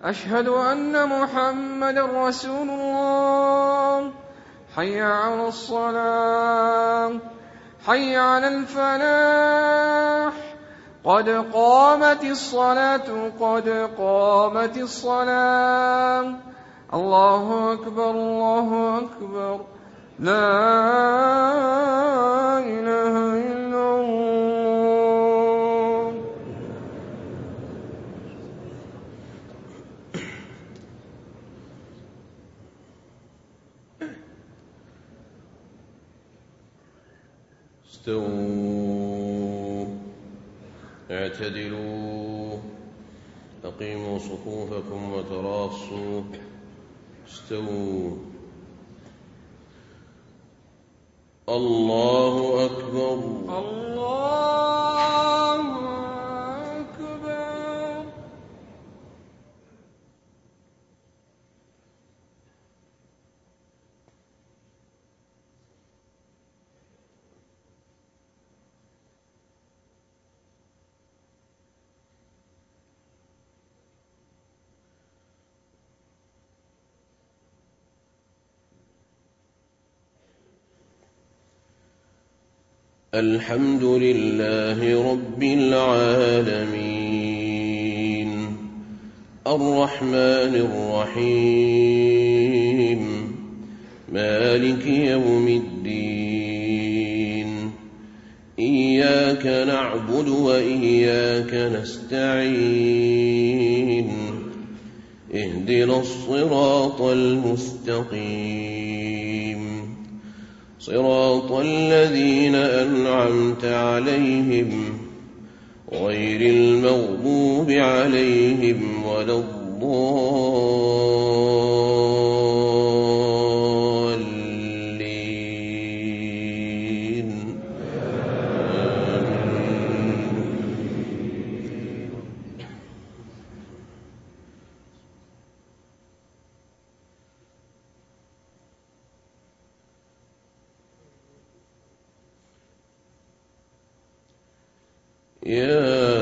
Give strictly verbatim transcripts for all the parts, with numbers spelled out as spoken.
أشهد أن محمدا رسول الله. حي على الصلاة، حي على الفلاح، قد قامت الصلاة، قد قامت الصلاة. الله أكبر، الله أكبر، لا إله إلا الله. استووا، اعتدلوا، أقيموا صفوفكم وتراصوا. استووا. الله أكبر، الله أكبر. الحمد لله رب العالمين، الرحمن الرحيم، مالك يوم الدين. إياك نعبد وإياك نستعين، اهدنا الصراط المستقيم، صراط الذين أنعمت عليهم غير المغضوب عليهم ولا الضالين. يا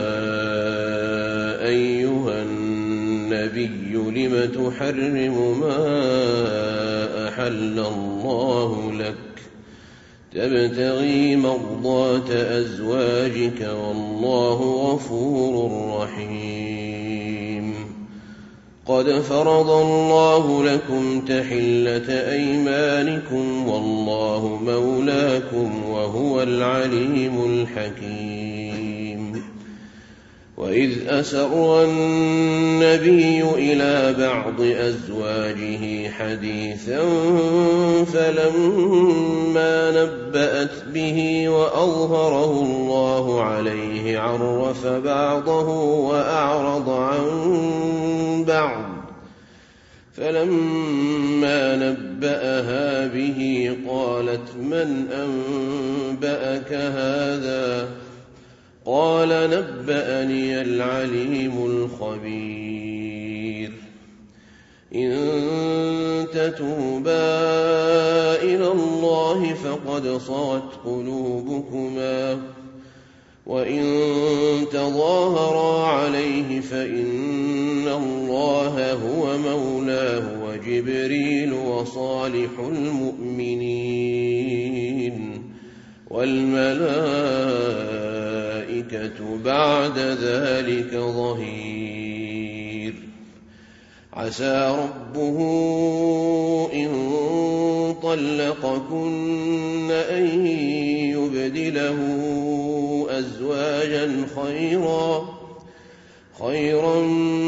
أيها النبي لم تحرم ما أحل الله لك تبتغي مرضات أزواجك والله غفور رحيم. قد فرض الله لكم تحلة أيمانكم والله مولاكم وهو العليم الحكيم. وإذ أسر النبي إلى بعض أزواجه حديثا فلما نبأت به وأظهره الله عليه عرف بعضه وأعرض عن بعض، فلما نبأها به قالت من أنبأك هذا؟ قال نبأني العليم الخبير. إن تتوبا إلى الله فقد صغت قلوبكما، وإن تظاهرا عليه فإن الله هو مولاه وجبريل وصالح المؤمنين والملائكة بعد ذلك ظهير. عسى ربه إن طلقكن أن يبدله أزواجا خيرا خيرا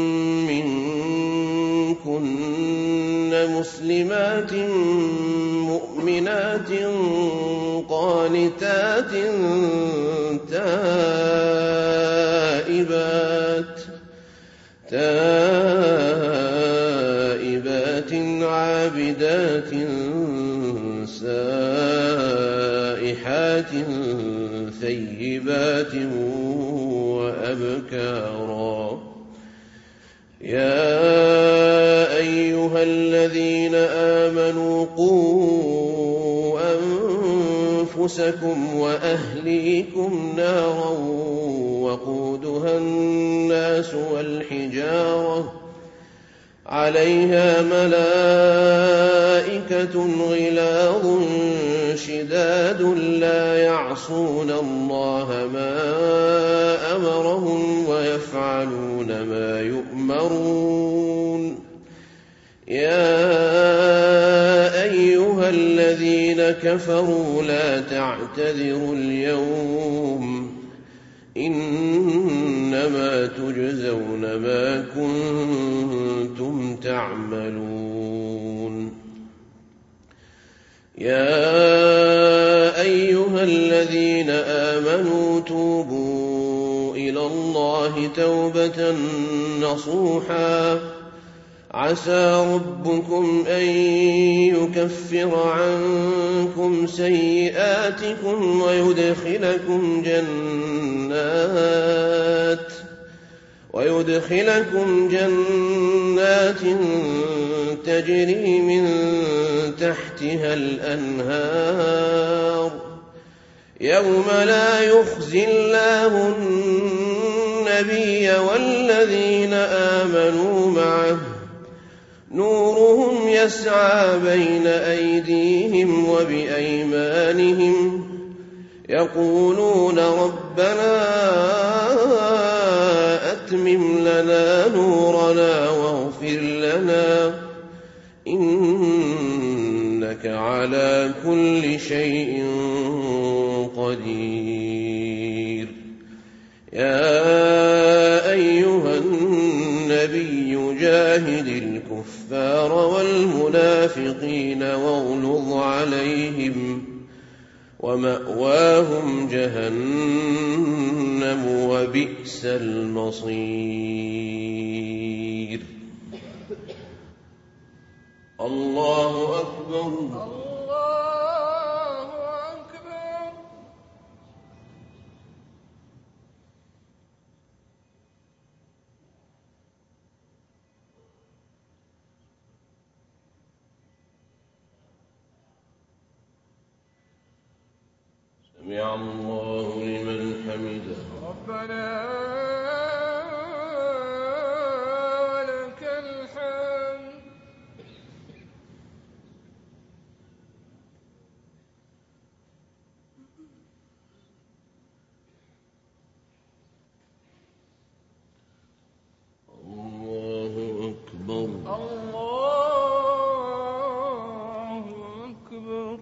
منكن مسلمات مؤمنات قانتات تائبات تائبات عابدات سائحات ثيبات وأبكارا. يا أيها الذين آمنوا قوا أنفسكم وأهليكم نارا وقودها الناس والحجارة عليها ملائكة غلاظ شداد لا يعصون الله ما أمرهم ويفعلون ما يؤمرون يا أيها الذين كفروا لا تعتذروا اليوم إنما تجزون ما كنتم تعملون يا أيها الذين آمنوا توبوا إلى الله توبة نصوحا عسى ربكم أن يكفر عنكم سيئاتكم ويدخلكم جنات ويدخلكم جنات تجري من تحتها الأنهار يوم لا يخزي الله النبي والذين آمنوا معه نورهم يسعى بين أيديهم وبأيمانهم يقولون ربنا أتمم لنا نورنا واغفر لنا إنك على كل شيء قدير يا أيها النبي جاهد الكفار والمنافقين واغلظ عليهم ومأواهم جهنم وبئس المصير الله أكبر الله أكبر. سمع الله لمن حمده ربنا ولك الحمد. الله أكبر الله أكبر.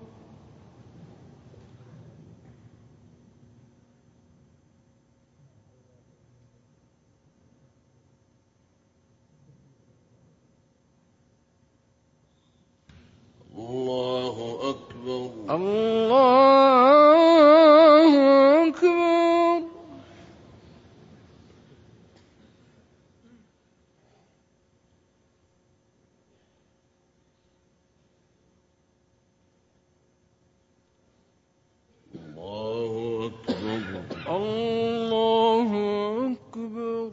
الله أكبر الله أكبر. الله أكبر الله أكبر.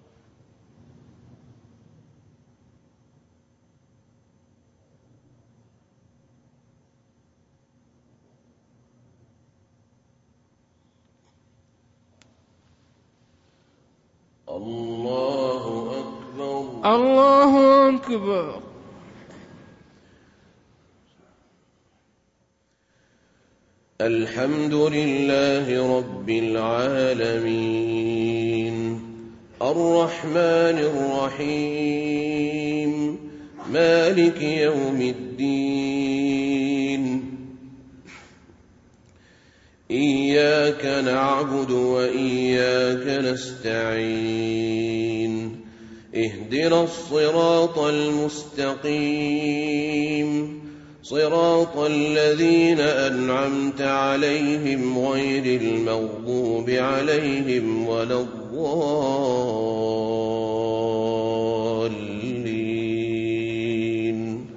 الله أكبر الله أكبر. الحمد لله رب العالمين الرحمن الرحيم مالك يوم الدين إياك نعبد وإياك نستعين اهدنا الصراط المستقيم صراط الذين أنعمت عليهم غير المغضوب عليهم ولا الضالين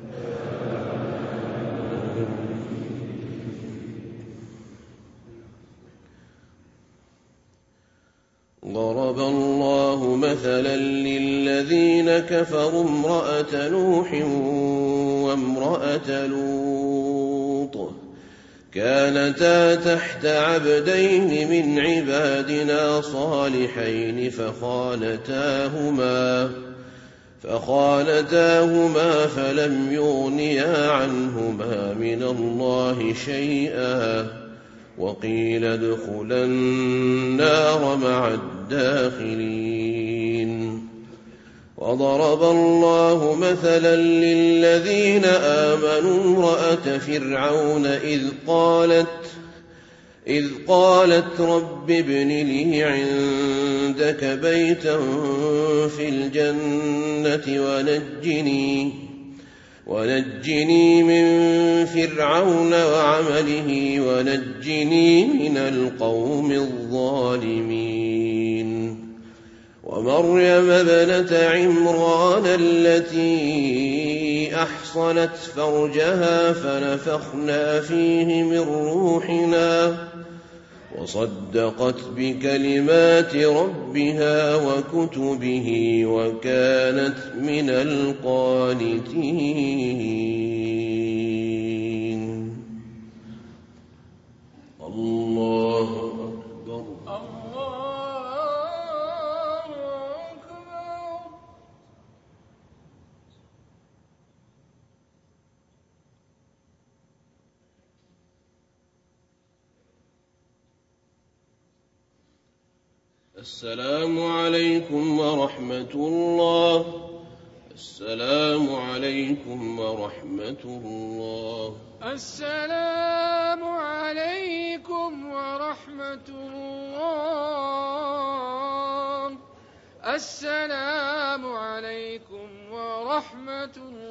ضرب الله مثلا للذين كفروا امرأة نوح وامرأة لوط كانتا تحت عبدين من عبادنا صالحين فخانتاهما فخانتاهما فلم يغنيا عنهما من الله شيئا وقيل ادخلا النار مع الداخلين. وضرب الله مثلا للذين آمنوا امرأة فرعون إذ قالت إذ قالت رب ابن لي عندك بيتا في الجنة ونجني ونجني من فرعون وعمله ونجني من القوم الظالمين. ومريم ابنة عمران التي أحصنت فرجها فنفخنا فيه من روحنا وصدقت بكلمات ربها وكتبه وكانت من القانتين. الله أكبر. السلام عليكم ورحمة الله. السلام عليكم ورحمة الله. السلام عليكم ورحمة الله. السلام عليكم ورحمة الله.